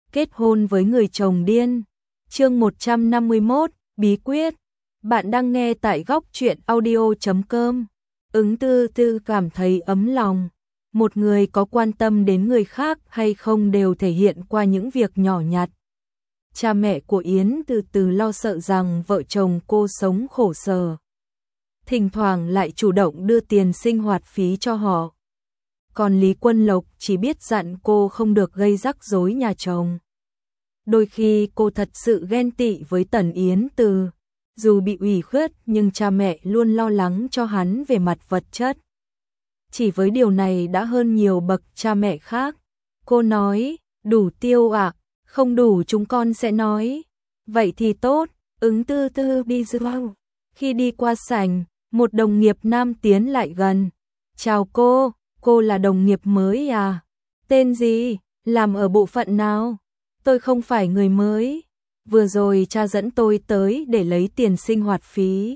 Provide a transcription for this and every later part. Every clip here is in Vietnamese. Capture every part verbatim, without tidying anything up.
kết hôn với người chồng điên. Chương một trăm năm mươi mốt, bí quyết. Bạn đang nghe tại góc truyện audio chấm com. Ứng Tư Tư cảm thấy ấm lòng. Một người có quan tâm đến người khác hay không đều thể hiện qua những việc nhỏ nhặt. Cha mẹ của Yến từ từ lo sợ rằng vợ chồng cô sống khổ sở. Thỉnh thoảng lại chủ động đưa tiền sinh hoạt phí cho họ. Còn Lý Quân Lộc chỉ biết dặn cô không được gây rắc rối nhà chồng. Đôi khi cô thật sự ghen tị với Tần Yến Từ. Dù bị ủy khuất nhưng cha mẹ luôn lo lắng cho hắn về mặt vật chất. Chỉ với điều này đã hơn nhiều bậc cha mẹ khác. Cô nói, đủ tiêu ạ, à? Không đủ chúng con sẽ nói. Vậy thì tốt, Ứng Tư Tư đi dạo. Khi đi qua sảnh, một đồng nghiệp nam tiến lại gần. Chào cô, cô là đồng nghiệp mới à? Tên gì? Làm ở bộ phận nào? Tôi không phải người mới. Vừa rồi cha dẫn tôi tới để lấy tiền sinh hoạt phí.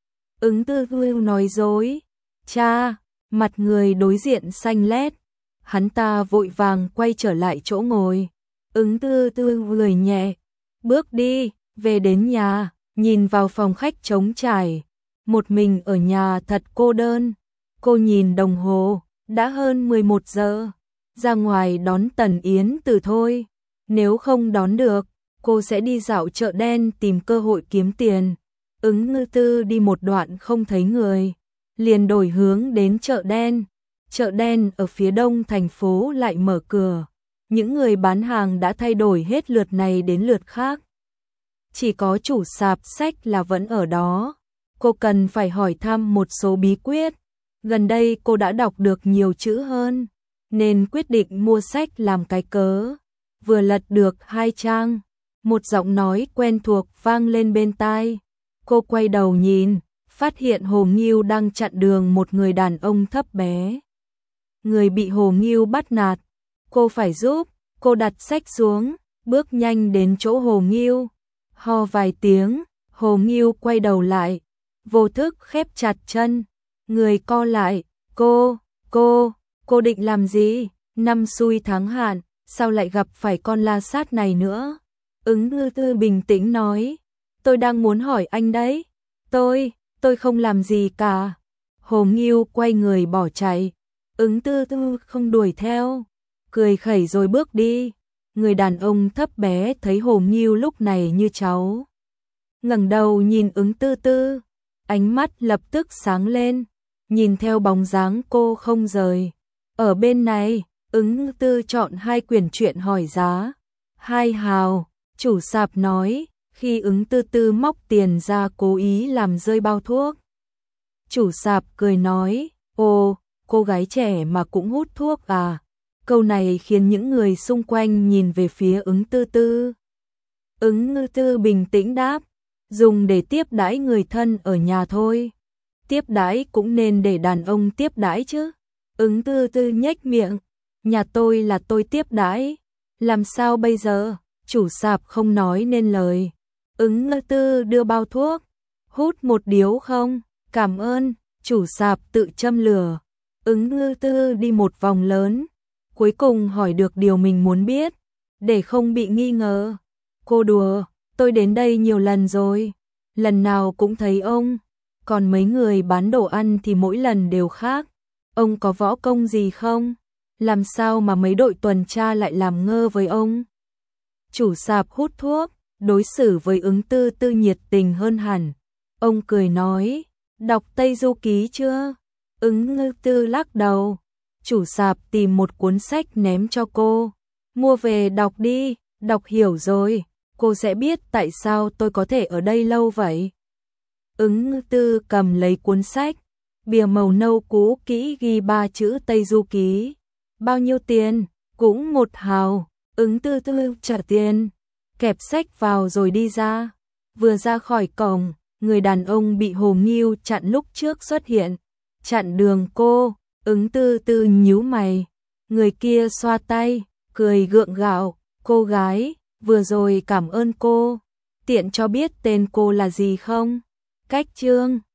Ứng Tư Tư nói dối. Cha, mặt người đối diện xanh lét. Hắn ta vội vàng quay trở lại chỗ ngồi. Ứng Tư Tư cười nhẹ. Bước đi, về đến nhà, nhìn vào phòng khách trống trải. Một mình ở nhà thật cô đơn. Cô nhìn đồng hồ, đã hơn mười một giờ. Ra ngoài đón Tần Yến Từ thôi. Nếu không đón được, cô sẽ đi dạo chợ đen tìm cơ hội kiếm tiền. Ứng Ngư Tư đi một đoạn không thấy người, liền đổi hướng đến chợ đen. Chợ đen ở phía đông thành phố lại mở cửa. Những người bán hàng đã thay đổi hết lượt này đến lượt khác. Chỉ có chủ sạp sách là vẫn ở đó. Cô cần phải hỏi thăm một số bí quyết. Gần đây cô đã đọc được nhiều chữ hơn, nên quyết định mua sách làm cái cớ. Vừa lật được hai trang, một giọng nói quen thuộc vang lên bên tai. Cô quay đầu nhìn, phát hiện Hồ Ngưu đang chặn đường một người đàn ông thấp bé. Người bị Hồ Ngưu bắt nạt, cô phải giúp. Cô đặt sách xuống, bước nhanh đến chỗ Hồ Ngưu. Ho vài tiếng, Hồ Ngưu quay đầu lại, vô thức khép chặt chân. Người co lại, cô, cô, cô định làm gì? Năm xui tháng hạn, sao lại gặp phải con la sát này nữa? Ứng Ngư Tư bình tĩnh nói, tôi đang muốn hỏi anh đấy. Tôi, tôi không làm gì cả. Hồ Ngưu quay người bỏ chạy. Ứng Tư Tư không đuổi theo, cười khẩy rồi bước đi. Người đàn ông thấp bé thấy Hồ Ngưu lúc này như cháu. Ngẩng đầu nhìn Ứng Tư Tư, ánh mắt lập tức sáng lên, nhìn theo bóng dáng cô không rời. Ở bên này, Ứng Tư chọn hai quyển truyện hỏi giá. Hai hào, chủ sạp nói, khi Ứng Tư Tư móc tiền ra cố ý làm rơi bao thuốc. Chủ sạp cười nói, ồ, cô gái trẻ mà cũng hút thuốc à? Câu này khiến những người xung quanh nhìn về phía Ứng Tư Tư. Ứng Ngư Tư bình tĩnh đáp, dùng để tiếp đãi người thân ở nhà thôi. Tiếp đãi cũng nên để đàn ông tiếp đãi chứ. Ứng Tư Tư nhếch miệng, nhà tôi là tôi tiếp đãi. Làm sao bây giờ? Chủ sạp không nói nên lời. Ứng Ngư Tư đưa bao thuốc. Hút một điếu không? Cảm ơn. Chủ sạp tự châm lửa. Ứng Ngư Tư đi một vòng lớn, cuối cùng hỏi được điều mình muốn biết, để không bị nghi ngờ. Cô đùa, tôi đến đây nhiều lần rồi, lần nào cũng thấy ông. Còn mấy người bán đồ ăn thì mỗi lần đều khác. Ông có võ công gì không? Làm sao mà mấy đội tuần tra lại làm ngơ với ông? Chủ sạp hút thuốc, đối xử với Ứng Tư Tư nhiệt tình hơn hẳn. Ông cười nói, đọc Tây Du Ký chưa? Ứng Ngư Tư lắc đầu. Chủ sạp tìm một cuốn sách ném cho cô. Mua về đọc đi, đọc hiểu rồi, cô sẽ biết tại sao tôi có thể ở đây lâu vậy. Ứng Ngư Tư cầm lấy cuốn sách, bìa màu nâu cũ kỹ ghi ba chữ Tây Du Ký. Bao nhiêu tiền? Cũng một hào. Ứng Tư Tư trả tiền, kẹp sách vào rồi đi ra. Vừa ra khỏi cổng, người đàn ông bị Hồ Ngưu chặn lúc trước xuất hiện. Chặn đường cô. Ứng Tư Tư nhíu mày. Người kia xoa tay, cười gượng gạo. Cô gái, vừa rồi cảm ơn cô. Tiện cho biết tên cô là gì không? Cách Trương.